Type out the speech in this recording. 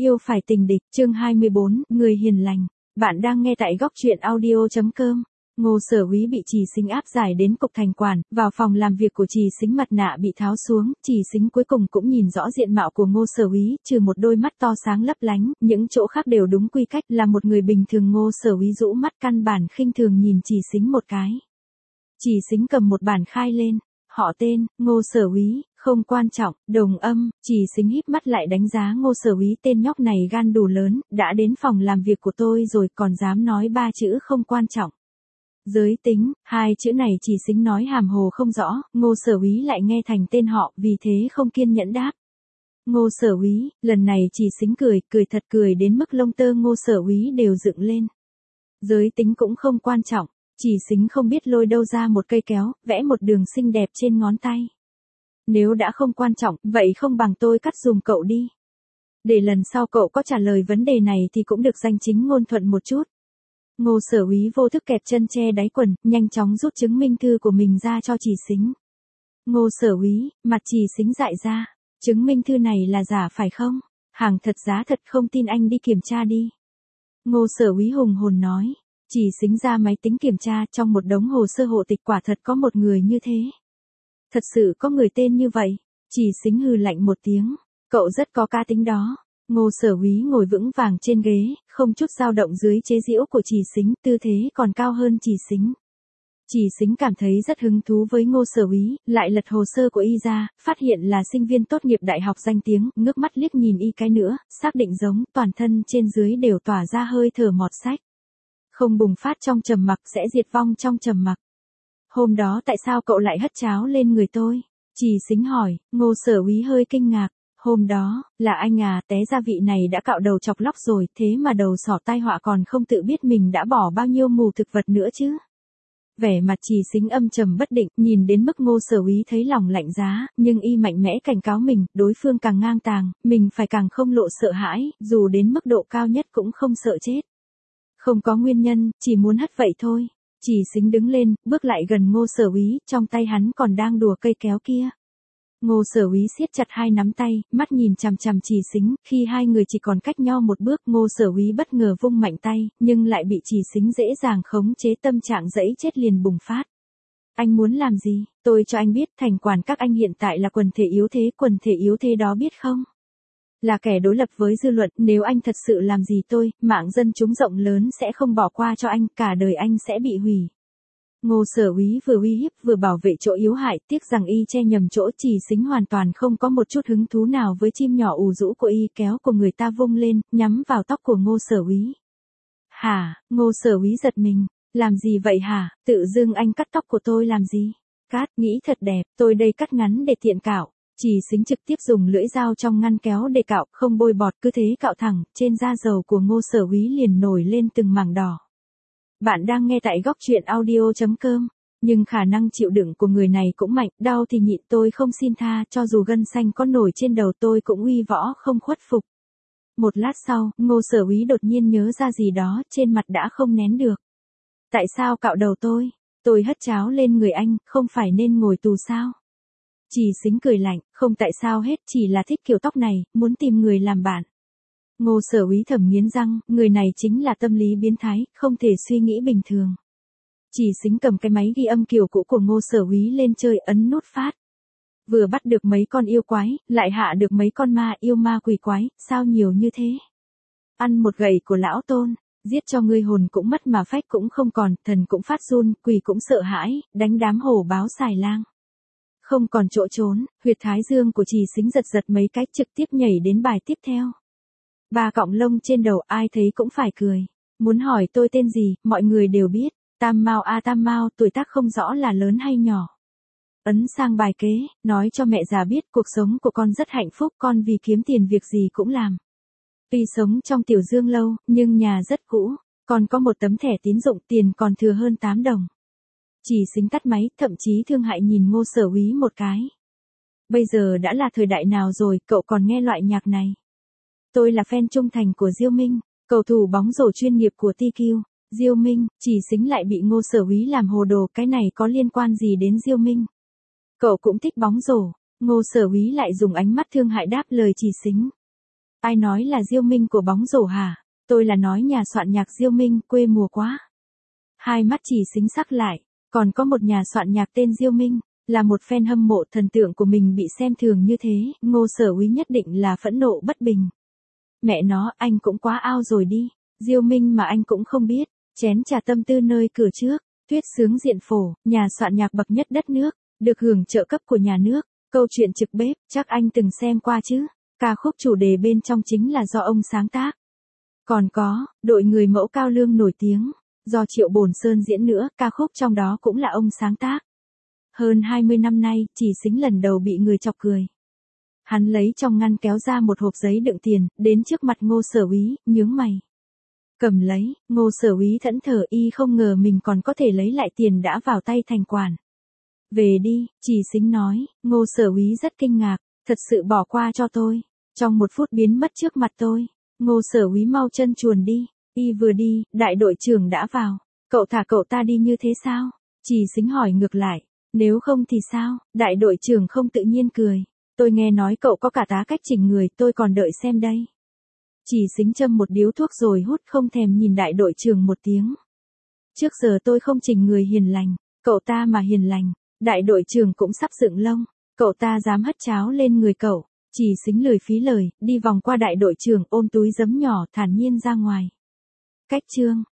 Yêu phải tình địch, chương 24, người hiền lành. Bạn đang nghe tại góc truyện audio.com. Ngô Sở Úy bị Trì Sính áp giải đến cục thành quản, vào phòng làm việc của Trì Sính mặt nạ bị tháo xuống, Trì Sính cuối cùng cũng nhìn rõ diện mạo của Ngô Sở Úy, trừ một đôi mắt to sáng lấp lánh, những chỗ khác đều đúng quy cách, là một người bình thường. Ngô Sở Úy rũ mắt căn bản khinh thường nhìn Trì Sính một cái. Trì Sính cầm một bản khai lên. Họ tên, Ngô Sở Úy, không quan trọng, đồng âm. Trì Sính híp mắt lại đánh giá Ngô Sở Úy, tên nhóc này gan đủ lớn, đã đến phòng làm việc của tôi rồi còn dám nói ba chữ không quan trọng. Giới tính, hai chữ này Trì Sính nói hàm hồ không rõ, Ngô Sở Úy lại nghe thành tên họ, vì thế không kiên nhẫn đáp. Ngô Sở Úy, lần này Trì Sính cười thật cười đến mức lông tơ Ngô Sở Úy đều dựng lên. Giới tính cũng không quan trọng. Trì Sính không biết lôi đâu ra một cây kéo, vẽ một đường xinh đẹp trên ngón tay. Nếu đã không quan trọng, vậy không bằng tôi cắt dùm cậu đi. Để lần sau cậu có trả lời vấn đề này thì cũng được danh chính ngôn thuận một chút. Ngô Sở Úy vô thức kẹp chân che đáy quần, nhanh chóng rút chứng minh thư của mình ra cho Trì Sính. Ngô Sở Úy, mặt Trì Sính dại ra. Chứng minh thư này là giả phải không? Hàng thật giá thật, không tin anh đi kiểm tra đi. Ngô Sở Úy hùng hồn nói. Trì Sính ra máy tính kiểm tra, trong một đống hồ sơ hộ tịch quả thật có một người như thế. Thật sự có người tên như vậy. Trì Sính hừ lạnh một tiếng. Cậu rất có cá tính đó. Ngô Sở Úy ngồi vững vàng trên ghế, không chút dao động dưới chế giễu của Trì Sính, tư thế còn cao hơn Trì Sính. Trì Sính cảm thấy rất hứng thú với Ngô Sở Úy, lại lật hồ sơ của y ra, phát hiện là sinh viên tốt nghiệp đại học danh tiếng, ngước mắt liếc nhìn y cái nữa, xác định giống, toàn thân trên dưới đều tỏa ra hơi thở mọt sách. Không bùng phát trong trầm mặc sẽ diệt vong trong trầm mặc. Hôm đó tại sao cậu lại hất cháo lên người tôi? Trì Sính hỏi. Ngô Sở Úy hơi kinh ngạc. Hôm đó, là anh à, té ra vị này đã cạo đầu chọc lóc rồi, thế mà đầu sỏ tai họa còn không tự biết mình đã bỏ bao nhiêu mù thực vật nữa chứ. Vẻ mặt Trì Sính âm trầm bất định, nhìn đến mức Ngô Sở Úy thấy lòng lạnh giá, nhưng y mạnh mẽ cảnh cáo mình, đối phương càng ngang tàng, mình phải càng không lộ sợ hãi, dù đến mức độ cao nhất cũng không sợ chết. Không có nguyên nhân, chỉ muốn hất vậy thôi. Trì Sính đứng lên, bước lại gần Ngô Sở Úy, trong tay hắn còn đang đùa cây kéo kia. Ngô Sở Úy siết chặt hai nắm tay, mắt nhìn chằm chằm Trì Sính, khi hai người chỉ còn cách nhau một bước, Ngô Sở Úy bất ngờ vung mạnh tay, nhưng lại bị Trì Sính dễ dàng khống chế, tâm trạng dẫy chết liền bùng phát. Anh muốn làm gì? Tôi cho anh biết, thành quản các anh hiện tại là quần thể yếu thế đó biết không? Là kẻ đối lập với dư luận, nếu anh thật sự làm gì tôi, mạng dân chúng rộng lớn sẽ không bỏ qua cho anh, cả đời anh sẽ bị hủy. Ngô Sở Úy vừa uy hiếp vừa bảo vệ chỗ yếu hại, tiếc rằng y che nhầm chỗ. Trì Sính hoàn toàn không có một chút hứng thú nào với chim nhỏ ù rũ của y, kéo của người ta vung lên, nhắm vào tóc của Ngô Sở Úy. Hả? Ngô Sở Úy giật mình. Làm gì vậy hả? Tự dưng anh cắt tóc của tôi làm gì? Cắt, nghĩ thật đẹp, tôi đây cắt ngắn để tiện cạo. Trì Sính trực tiếp dùng lưỡi dao trong ngăn kéo để cạo, không bôi bọt, cứ thế cạo thẳng, trên da dầu của Ngô Sở Úy liền nổi lên từng mảng đỏ. Bạn đang nghe tại góc truyện audio.com, nhưng khả năng chịu đựng của người này cũng mạnh, đau thì nhịn, tôi không xin tha, cho dù gân xanh có nổi trên đầu tôi cũng uy võ không khuất phục. Một lát sau, Ngô Sở Úy đột nhiên nhớ ra gì đó, trên mặt đã không nén được. Tại sao cạo đầu tôi? Tôi hất cháo lên người anh, không phải nên ngồi tù sao? Trì Sính cười lạnh, không tại sao hết, chỉ là thích kiểu tóc này, muốn tìm người làm bạn. Ngô Sở Úy thầm nghiến răng, người này chính là tâm lý biến thái, không thể suy nghĩ bình thường. Trì Sính cầm cái máy ghi âm kiểu cũ của Ngô Sở Úy lên chơi, ấn nút phát. Vừa bắt được mấy con yêu quái, lại hạ được mấy con yêu ma quỷ quái, sao nhiều như thế? Ăn một gậy của lão Tôn, giết cho ngươi hồn cũng mất mà phách cũng không còn, thần cũng phát run, quỷ cũng sợ hãi, đánh đám hổ báo xài lang. Không còn chỗ trốn, huyệt thái dương của Trì Sính giật giật mấy cái, trực tiếp nhảy đến bài tiếp theo. 3 cọng lông trên đầu, ai thấy cũng phải cười. Muốn hỏi tôi tên gì, mọi người đều biết. Tam Mao a Tam Mao, tuổi tác không rõ là lớn hay nhỏ. Ấn sang bài kế, nói cho mẹ già biết cuộc sống của con rất hạnh phúc, con vì kiếm tiền việc gì cũng làm. Tuy sống trong tiểu dương lâu, nhưng nhà rất cũ, con có một tấm thẻ tín dụng, tiền còn thừa hơn 8 đồng. Trì Sính tắt máy, thậm chí thương hại nhìn Ngô Sở Úy một cái. Bây giờ đã là thời đại nào rồi, cậu còn nghe loại nhạc này? Tôi là fan trung thành của Diêu Minh, cầu thủ bóng rổ chuyên nghiệp của TQ. Diêu Minh, Trì Sính lại bị Ngô Sở Úy làm hồ đồ, cái này có liên quan gì đến Diêu Minh? Cậu cũng thích bóng rổ. Ngô Sở Úy lại dùng ánh mắt thương hại đáp lời Trì Sính. Ai nói là Diêu Minh của bóng rổ hả? Tôi là nói nhà soạn nhạc Diêu Minh, quê mùa quá. Hai mắt Chỉ Sính sắc lại, còn có một nhà soạn nhạc tên Diêu Minh, là một fan hâm mộ thần tượng của mình bị xem thường như thế, Ngô Sở Úy nhất định là phẫn nộ bất bình. Mẹ nó, anh cũng quá ao rồi đi, Diêu Minh mà anh cũng không biết, chén trà tâm tư nơi cửa trước, Tuyết Sướng Diện Phổ, nhà soạn nhạc bậc nhất đất nước, được hưởng trợ cấp của nhà nước, câu chuyện trực bếp, chắc anh từng xem qua chứ, ca khúc chủ đề bên trong chính là do ông sáng tác. Còn có, đội người mẫu cao lương nổi tiếng, do Triệu Bổn Sơn diễn nữa, ca khúc trong đó cũng là ông sáng tác. Hơn 20 năm nay, Chỉ Sính lần đầu bị người chọc cười. Hắn lấy trong ngăn kéo ra một hộp giấy đựng tiền, đến trước mặt Ngô Sở Úy, nhướng mày. Cầm lấy, Ngô Sở Úy thẫn thờ y không ngờ mình còn có thể lấy lại tiền đã vào tay thành quản. Về đi, Chỉ Sính nói, Ngô Sở Úy rất kinh ngạc, thật sự bỏ qua cho tôi. Trong một phút biến mất trước mặt tôi, Ngô Sở Úy mau chân chuồn đi, y vừa đi, đại đội trưởng đã vào. Cậu thả cậu ta đi như thế sao? Chỉ Sính hỏi ngược lại, nếu không thì sao? Đại đội trưởng không tự nhiên cười. Tôi nghe nói cậu có cả tá cách chỉnh người, tôi còn đợi xem đây. Chỉ Sính châm một điếu thuốc rồi hút không thèm nhìn đại đội trưởng một tiếng. Trước giờ tôi không chỉnh người hiền lành, cậu ta mà hiền lành, đại đội trưởng cũng sắp dựng lông, cậu ta dám hất cháo lên người cậu. Chỉ Sính lười phí lời, đi vòng qua đại đội trưởng ôm túi giấm nhỏ thản nhiên ra ngoài. Cách chương